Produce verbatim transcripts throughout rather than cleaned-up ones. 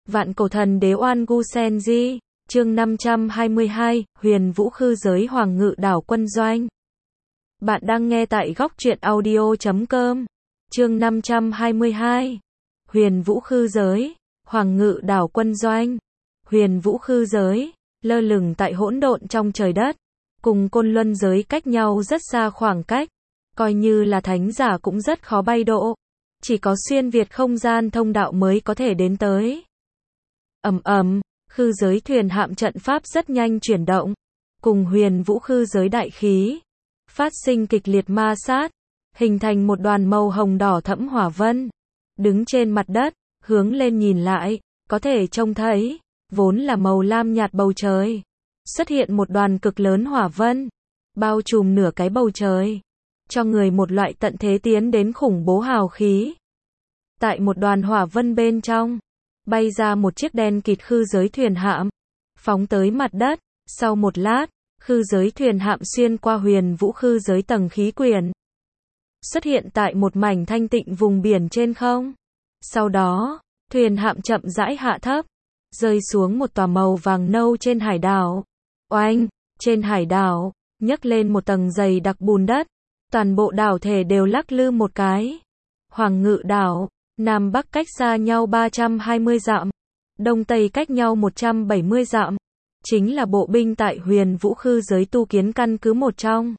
Vạn cổ thần đế Oan Gu Sen Di, chương năm trăm hai mươi hai, Huyền Vũ Khư Giới Hoàng Ngự Đảo Quân Doanh. Bạn đang nghe tại góc truyện audio chấm com. Chương năm trăm hai mươi hai. Huyền Vũ Khư Giới, Hoàng Ngự Đảo Quân Doanh. Huyền Vũ Khư Giới, lơ lửng tại hỗn độn trong trời đất, cùng Côn Luân giới cách nhau rất xa khoảng cách, coi như là thánh giả cũng rất khó bay độ, chỉ có xuyên việt không gian thông đạo mới có thể đến tới. Ầm ầm, khư giới thuyền hạm trận pháp rất nhanh chuyển động, cùng Huyền Vũ Khư Giới đại khí phát sinh kịch liệt ma sát, hình thành một đoàn màu hồng đỏ thẫm hỏa vân. Đứng trên mặt đất, hướng lên nhìn lại, có thể trông thấy, vốn là màu lam nhạt bầu trời, xuất hiện một đoàn cực lớn hỏa vân, bao trùm nửa cái bầu trời, cho người một loại tận thế tiến đến khủng bố hào khí. Tại một đoàn hỏa vân bên trong, bay ra một chiếc đen kịt khư giới thuyền hạm, phóng tới mặt đất. Sau một lát, khư giới thuyền hạm xuyên qua Huyền Vũ Khư Giới tầng khí quyển, xuất hiện tại một mảnh thanh tịnh vùng biển trên không. Sau đó, thuyền hạm chậm rãi hạ thấp, rơi xuống một tòa màu vàng nâu trên hải đảo. Oanh, trên hải đảo, nhấc lên một tầng dày đặc bùn đất, toàn bộ đảo thể đều lắc lư một cái. Hoàng Ngự Đảo, Nam Bắc cách xa nhau ba trăm hai mươi dặm, Đông Tây cách nhau một trăm bảy mươi dặm, chính là bộ binh tại Huyền Vũ Khư Giới tu kiến căn cứ một trong.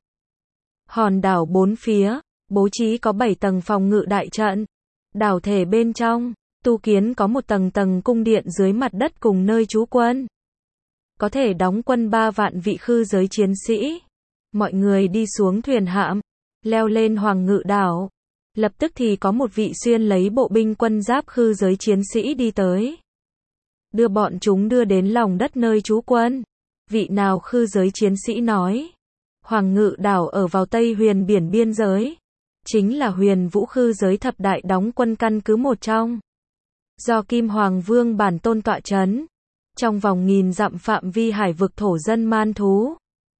Hòn đảo bốn phía, bố trí có bảy tầng phòng ngự đại trận. Đảo thể bên trong, tu kiến có một tầng tầng cung điện dưới mặt đất cùng nơi trú quân, có thể đóng quân ba vạn vị khư giới chiến sĩ. Mọi người đi xuống thuyền hạm, leo lên Hoàng Ngự Đảo. Lập tức thì có một vị xuyên lấy bộ binh quân giáp khư giới chiến sĩ đi tới, đưa bọn chúng đưa đến lòng đất nơi trú quân. Vị nào khư giới chiến sĩ nói, Hoàng Ngự Đảo ở vào Tây Huyền biển biên giới, chính là Huyền Vũ Khư Giới thập đại đóng quân căn cứ một trong, do Kim Hoàng Vương bản tôn tọa trấn. Trong vòng nghìn dặm phạm vi hải vực thổ dân man thú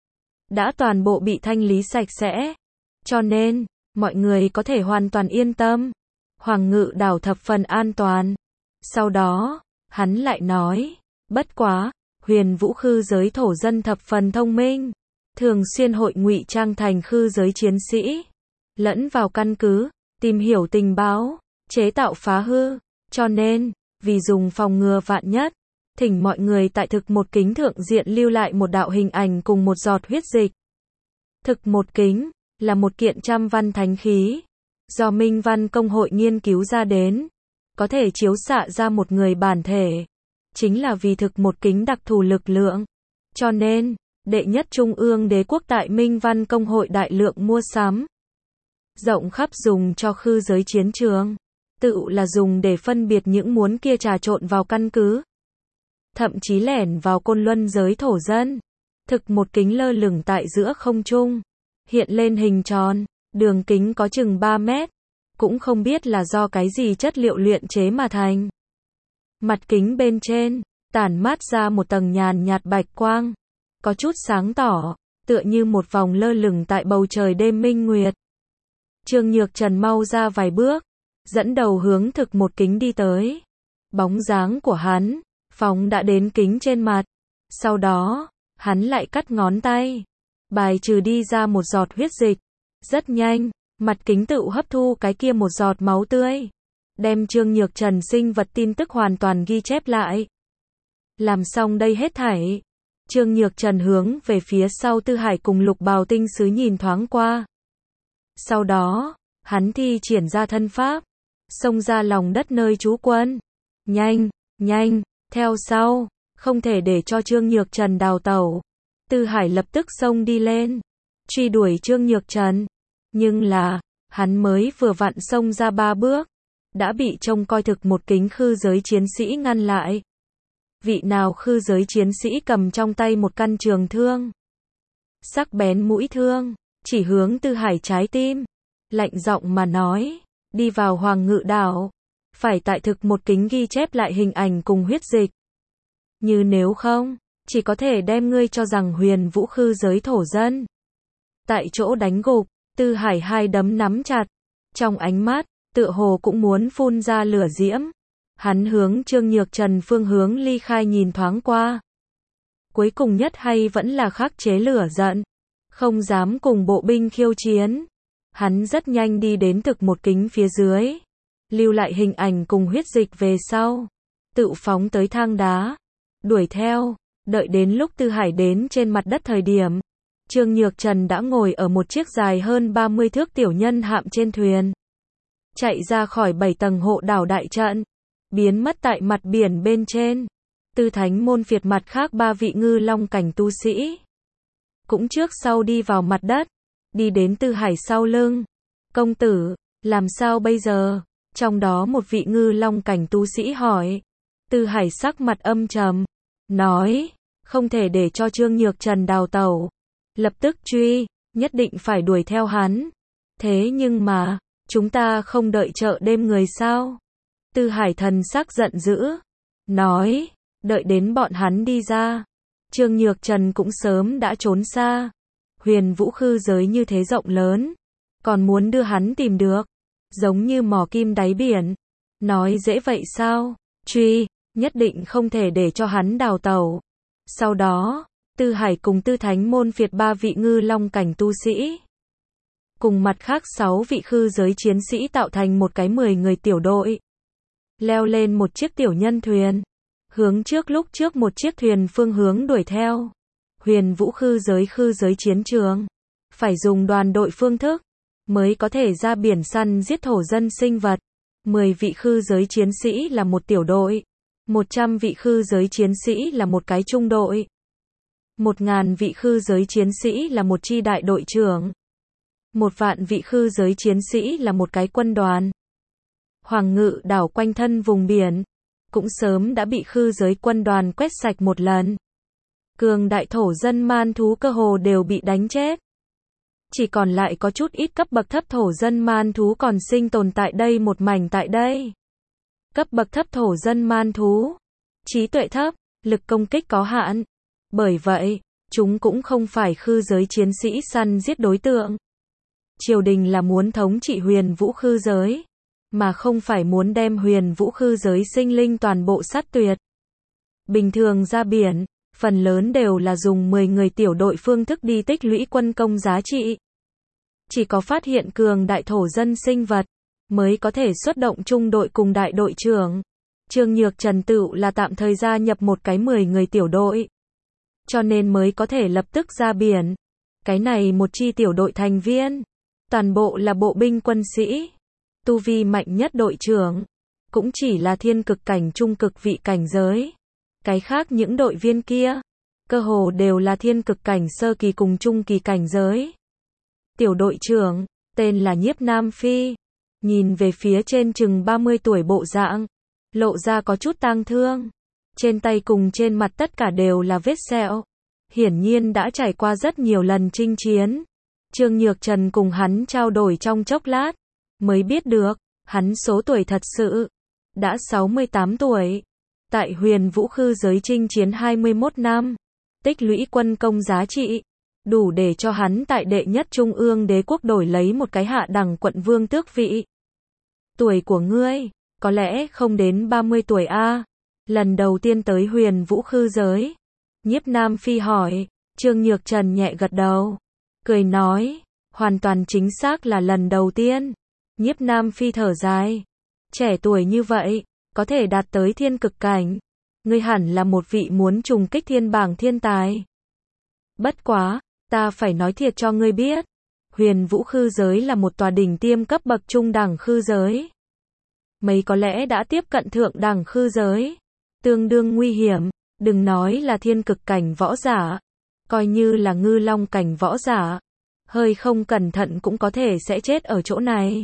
đã toàn bộ bị thanh lý sạch sẽ, cho nên mọi người có thể hoàn toàn yên tâm. Hoàng Ngự Đảo thập phần an toàn. Sau đó, hắn lại nói, bất quá, Huyền Vũ Khư Giới thổ dân thập phần thông minh, thường xuyên hội ngụy trang thành khư giới chiến sĩ, lẫn vào căn cứ, tìm hiểu tình báo, chế tạo phá hư, cho nên, vì dùng phòng ngừa vạn nhất, thỉnh mọi người tại thực một kính thượng diện lưu lại một đạo hình ảnh cùng một giọt huyết dịch. Thực một kính là một kiện trăm văn thánh khí, do Minh Văn Công hội nghiên cứu ra đến, có thể chiếu xạ ra một người bản thể, chính là vì thực một kính đặc thù lực lượng. Cho nên, đệ nhất trung ương đế quốc tại Minh Văn Công hội đại lượng mua sắm, rộng khắp dùng cho khư giới chiến trường, tự là dùng để phân biệt những muốn kia trà trộn vào căn cứ, thậm chí lẻn vào Côn Luân giới thổ dân. Thực một kính lơ lửng tại giữa không trung, hiện lên hình tròn, đường kính có chừng ba mét, cũng không biết là do cái gì chất liệu luyện chế mà thành. Mặt kính bên trên, tản mát ra một tầng nhàn nhạt bạch quang, có chút sáng tỏ, tựa như một vòng lơ lửng tại bầu trời đêm minh nguyệt. Trương Nhược Trần mau ra vài bước, dẫn đầu hướng thực một kính đi tới. Bóng dáng của hắn, phóng đã đến kính trên mặt. Sau đó, hắn lại cắt ngón tay, bài trừ đi ra một giọt huyết dịch. Rất nhanh, mặt kính tự hấp thu cái kia một giọt máu tươi, đem Trương Nhược Trần sinh vật tin tức hoàn toàn ghi chép lại. Làm xong đây hết thảy, Trương Nhược Trần hướng về phía sau Tư Hải cùng Lục Bào Tinh Sứ nhìn thoáng qua. Sau đó, hắn thi triển ra thân pháp, xông ra lòng đất nơi trú quân. Nhanh, nhanh, theo sau, không thể để cho Trương Nhược Trần đào tẩu. Tư Hải lập tức xông đi lên, truy đuổi Trương Nhược Trần. Nhưng là, hắn mới vừa vặn xông ra ba bước, đã bị trông coi thực một kính khư giới chiến sĩ ngăn lại. Vị nào khư giới chiến sĩ cầm trong tay một căn trường thương, sắc bén mũi thương, chỉ hướng Tư Hải trái tim, lạnh giọng mà nói, đi vào Hoàng Ngự Đảo, phải tại thực một kính ghi chép lại hình ảnh cùng huyết dịch. Như nếu không, chỉ có thể đem ngươi cho rằng Huyền Vũ Khư Giới thổ dân tại chỗ đánh gục. Tư Hải hai đấm nắm chặt, trong ánh mắt, tựa hồ cũng muốn phun ra lửa diễm. Hắn hướng Trương Nhược Trần phương hướng ly khai nhìn thoáng qua. Cuối cùng nhất hay vẫn là khắc chế lửa giận, không dám cùng bộ binh khiêu chiến. Hắn rất nhanh đi đến thực một kính phía dưới, lưu lại hình ảnh cùng huyết dịch về sau, tự phóng tới thang đá, đuổi theo, đợi đến lúc Tư Hải đến trên mặt đất thời điểm, Trương Nhược Trần đã ngồi ở một chiếc dài hơn ba mươi thước tiểu nhân hạm trên thuyền, chạy ra khỏi bảy tầng hộ đảo đại trận, biến mất tại mặt biển bên trên. Tư Thánh môn phiệt mặt khác ba vị ngư long cảnh tu sĩ cũng trước sau đi vào mặt đất, đi đến Tư Hải sau lưng. Công tử, làm sao bây giờ? Trong đó một vị ngư long cảnh tu sĩ hỏi. Tư Hải sắc mặt âm trầm, nói, không thể để cho Trương Nhược Trần đào tẩu, lập tức truy, nhất định phải đuổi theo hắn. Thế nhưng mà, chúng ta không đợi chợ đêm người sao? Tư Hải thần sắc giận dữ, nói, đợi đến bọn hắn đi ra, Trương Nhược Trần cũng sớm đã trốn xa. Huyền Vũ Khư giới như thế rộng lớn, còn muốn đưa hắn tìm được, giống như mò kim đáy biển. Nói dễ vậy sao? Truy, nhất định không thể để cho hắn đào tẩu. Sau đó, Tư Hải cùng Tư Thánh môn phiệt ba vị ngư long cảnh tu sĩ, cùng mặt khác sáu vị khư giới chiến sĩ tạo thành một cái mười người tiểu đội, leo lên một chiếc tiểu nhân thuyền, hướng trước lúc trước một chiếc thuyền phương hướng đuổi theo. Huyền Vũ Khư giới khư giới chiến trường, phải dùng đoàn đội phương thức, mới có thể ra biển săn giết thổ dân sinh vật. mười vị khư giới chiến sĩ là một tiểu đội, một trăm vị khư giới chiến sĩ là một cái trung đội, một ngàn vị khư giới chiến sĩ là một chi đại đội trưởng, một vạn vị khư giới chiến sĩ là một cái quân đoàn. Hoàng Ngự đảo quanh thân vùng biển, cũng sớm đã bị khư giới quân đoàn quét sạch một lần. Cường đại thổ dân man thú cơ hồ đều bị đánh chết. Chỉ còn lại có chút ít cấp bậc thấp thổ dân man thú còn sinh tồn tại đây một mảnh tại đây. Cấp bậc thấp thổ dân man thú, trí tuệ thấp, lực công kích có hạn. Bởi vậy, chúng cũng không phải khư giới chiến sĩ săn giết đối tượng. Triều đình là muốn thống trị Huyền Vũ Khư giới, mà không phải muốn đem Huyền Vũ Khư giới sinh linh toàn bộ sát tuyệt. Bình thường ra biển, phần lớn đều là dùng mười người tiểu đội phương thức đi tích lũy quân công giá trị. Chỉ có phát hiện cường đại thổ dân sinh vật, mới có thể xuất động trung đội cùng đại đội trưởng. Trương Nhược Trần tựu là tạm thời gia nhập một cái mười người tiểu đội, cho nên mới có thể lập tức ra biển. Cái này một chi tiểu đội thành viên, toàn bộ là bộ binh quân sĩ. Tu vi mạnh nhất đội trưởng, cũng chỉ là thiên cực cảnh trung cực vị cảnh giới. Cái khác những đội viên kia, cơ hồ đều là thiên cực cảnh sơ kỳ cùng trung kỳ cảnh giới. Tiểu đội trưởng, tên là Nhiếp Nam Phi, nhìn về phía trên chừng ba mươi tuổi bộ dạng, lộ ra có chút tang thương. Trên tay cùng trên mặt tất cả đều là vết sẹo. Hiển nhiên đã trải qua rất nhiều lần chinh chiến. Trương Nhược Trần cùng hắn trao đổi trong chốc lát, mới biết được, hắn số tuổi thật sự đã sáu mươi tám tuổi. Tại Huyền Vũ Khư giới chinh chiến hai mươi mốt năm, tích lũy quân công giá trị, đủ để cho hắn tại đệ nhất trung ương đế quốc đổi lấy một cái hạ đẳng quận vương tước vị. Tuổi của ngươi, có lẽ không đến ba mươi tuổi a? Lần đầu tiên tới Huyền Vũ Khư giới. Nhiếp Nam Phi hỏi. Trương Nhược Trần nhẹ gật đầu, cười nói, hoàn toàn chính xác là lần đầu tiên. Nhiếp Nam Phi thở dài, trẻ tuổi như vậy, có thể đạt tới thiên cực cảnh, ngươi hẳn là một vị muốn trùng kích thiên bảng thiên tài. Bất quá, ta phải nói thiệt cho ngươi biết, Huyền Vũ Khư giới là một tòa đỉnh tiêm cấp bậc trung đẳng khư giới. Mấy có lẽ đã tiếp cận thượng đẳng khư giới, tương đương nguy hiểm, đừng nói là thiên cực cảnh võ giả, coi như là ngư long cảnh võ giả, hơi không cẩn thận cũng có thể sẽ chết ở chỗ này.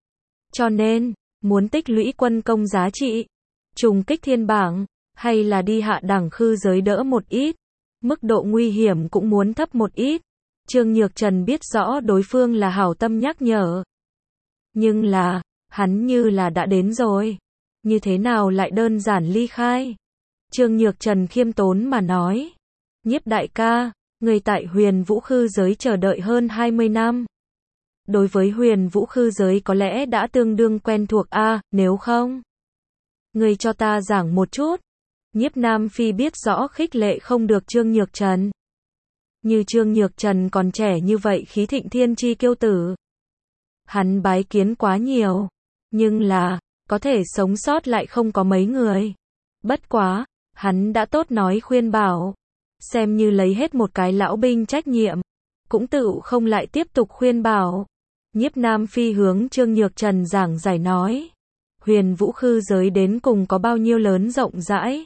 Cho nên, muốn tích lũy quân công giá trị, trùng kích thiên bảng, hay là đi hạ đẳng khư giới đỡ một ít, mức độ nguy hiểm cũng muốn thấp một ít. Trương Nhược Trần biết rõ đối phương là hảo tâm nhắc nhở. Nhưng là, hắn như là đã đến rồi, như thế nào lại đơn giản ly khai? Trương Nhược Trần khiêm tốn mà nói, Nhiếp đại ca, người tại Huyền Vũ Khư giới chờ đợi hơn hai mươi năm. Đối với Huyền Vũ Khư giới có lẽ đã tương đương quen thuộc a, nếu không, Ngươi cho ta giảng một chút. Nhiếp Nam Phi biết rõ khích lệ không được Trương Nhược Trần. Như Trương Nhược Trần còn trẻ như vậy khí thịnh thiên chi kiêu tử. Hắn bái kiến quá nhiều. Nhưng là, có thể sống sót lại không có mấy người. Bất quá, hắn đã tốt nói khuyên bảo. Xem như lấy hết một cái lão binh trách nhiệm. Cũng tự không lại tiếp tục khuyên bảo. Nhiếp Nam Phi hướng Trương Nhược Trần giảng giải nói. Huyền Vũ Khư giới đến cùng có bao nhiêu lớn rộng rãi.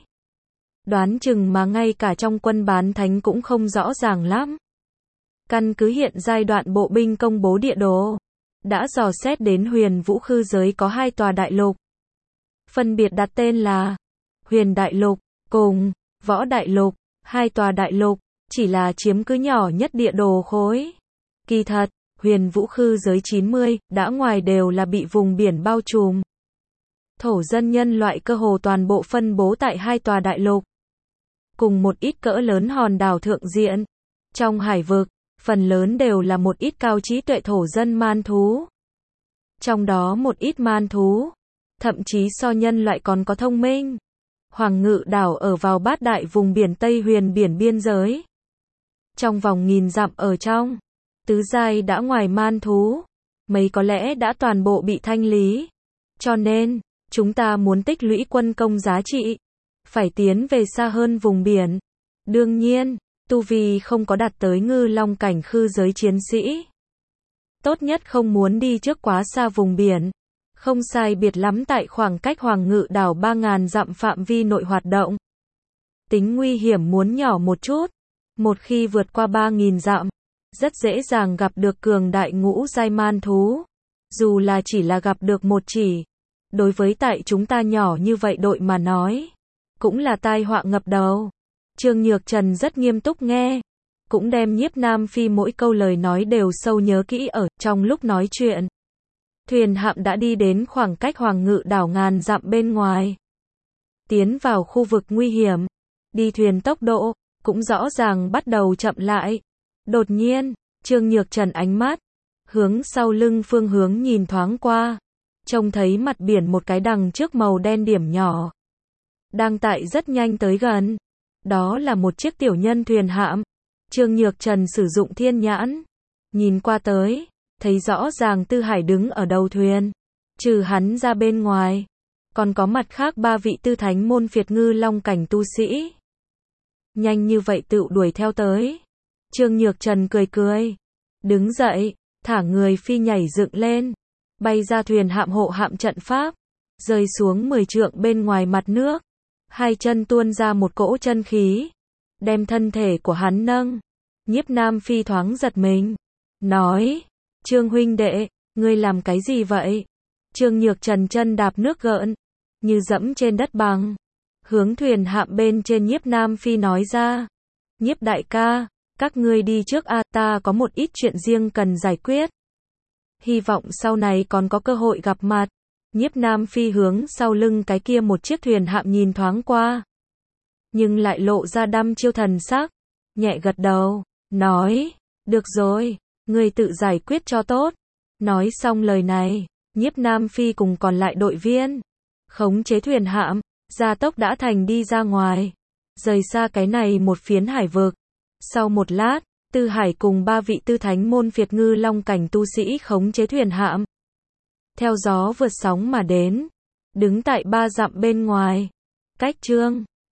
Đoán chừng mà ngay cả trong quân bán thánh cũng không rõ ràng lắm. Căn cứ hiện giai đoạn bộ binh công bố địa đồ. Đã dò xét đến Huyền Vũ Khư giới có hai tòa đại lục. Phân biệt đặt tên là Huyền Đại Lục cùng Võ Đại Lục. Hai tòa đại lục chỉ là chiếm cứ nhỏ nhất địa đồ khối. Kỳ thật, Huyền Vũ Khư giới chín mươi đã ngoài đều là bị vùng biển bao trùm. Thổ dân nhân loại cơ hồ toàn bộ phân bố tại hai tòa đại lục. Cùng một ít cỡ lớn hòn đảo thượng diện. Trong hải vực, phần lớn đều là một ít cao trí tuệ thổ dân man thú. Trong đó một ít man thú, thậm chí so nhân loại còn có thông minh. Hoàng Ngự đảo ở vào bát đại vùng biển Tây Huyền biển biên giới. Trong vòng nghìn dặm ở trong, tứ giai đã ngoài man thú, mấy có lẽ đã toàn bộ bị thanh lý. Cho nên, chúng ta muốn tích lũy quân công giá trị, phải tiến về xa hơn vùng biển. Đương nhiên, tu vi không có đạt tới ngư long cảnh khư giới chiến sĩ. Tốt nhất không muốn đi trước quá xa vùng biển. Không sai biệt lắm tại khoảng cách Hoàng Ngự đảo ba nghìn dặm phạm vi nội hoạt động. Tính nguy hiểm muốn nhỏ một chút. Một khi vượt qua ba nghìn dặm, rất dễ dàng gặp được cường đại ngũ giai man thú. Dù là chỉ là gặp được một chỉ. Đối với tại chúng ta nhỏ như vậy đội mà nói, cũng là tai họa ngập đầu. Trương Nhược Trần rất nghiêm túc nghe. Cũng đem Nhiếp Nam Phi mỗi câu lời nói đều sâu nhớ kỹ ở trong lúc nói chuyện. Thuyền hạm đã đi đến khoảng cách Hoàng Ngự đảo ngàn dặm bên ngoài. Tiến vào khu vực nguy hiểm. Đi thuyền tốc độ, cũng rõ ràng bắt đầu chậm lại. Đột nhiên, Trương Nhược Trần ánh mắt, hướng sau lưng phương hướng nhìn thoáng qua. Trông thấy mặt biển một cái đằng trước màu đen điểm nhỏ. Đang tại rất nhanh tới gần. Đó là một chiếc tiểu nhân thuyền hạm. Trương Nhược Trần sử dụng thiên nhãn. Nhìn qua tới. Thấy rõ ràng Tư Hải đứng ở đầu thuyền. Trừ hắn ra bên ngoài. Còn có mặt khác ba vị tư thánh môn phiệt ngư long cảnh tu sĩ. Nhanh như vậy tự đuổi theo tới. Trương Nhược Trần cười cười. Đứng dậy. Thả người phi nhảy dựng lên. Bay ra thuyền hạm hộ hạm trận pháp. Rơi xuống mười trượng bên ngoài mặt nước. Hai chân tuôn ra một cỗ chân khí. Đem thân thể của hắn nâng. Nhiếp Nam Phi thoáng giật mình. Nói. Trương huynh đệ, ngươi làm cái gì vậy? Trương Nhược Trần chân đạp nước gợn. Như dẫm trên đất bằng. Hướng thuyền hạm bên trên Nhiếp Nam Phi nói ra. Nhiếp đại ca, các ngươi đi trước a, ta có một ít chuyện riêng cần giải quyết. Hy vọng sau này còn có cơ hội gặp mặt. Nhiếp Nam Phi hướng sau lưng cái kia một chiếc thuyền hạm nhìn thoáng qua. Nhưng lại lộ ra đăm chiêu thần sắc. Nhẹ gật đầu, nói, được rồi, ngươi tự giải quyết cho tốt. Nói xong lời này, Nhiếp Nam Phi cùng còn lại đội viên. Khống chế thuyền hạm, gia tốc đã thành đi ra ngoài. Rời xa cái này một phiến hải vực. Sau một lát, Tư Hải cùng ba vị tư thánh môn phiệt ngư long cảnh tu sĩ khống chế thuyền hạm. Theo gió vượt sóng mà đến. Đứng tại ba dặm bên ngoài. Cách Trương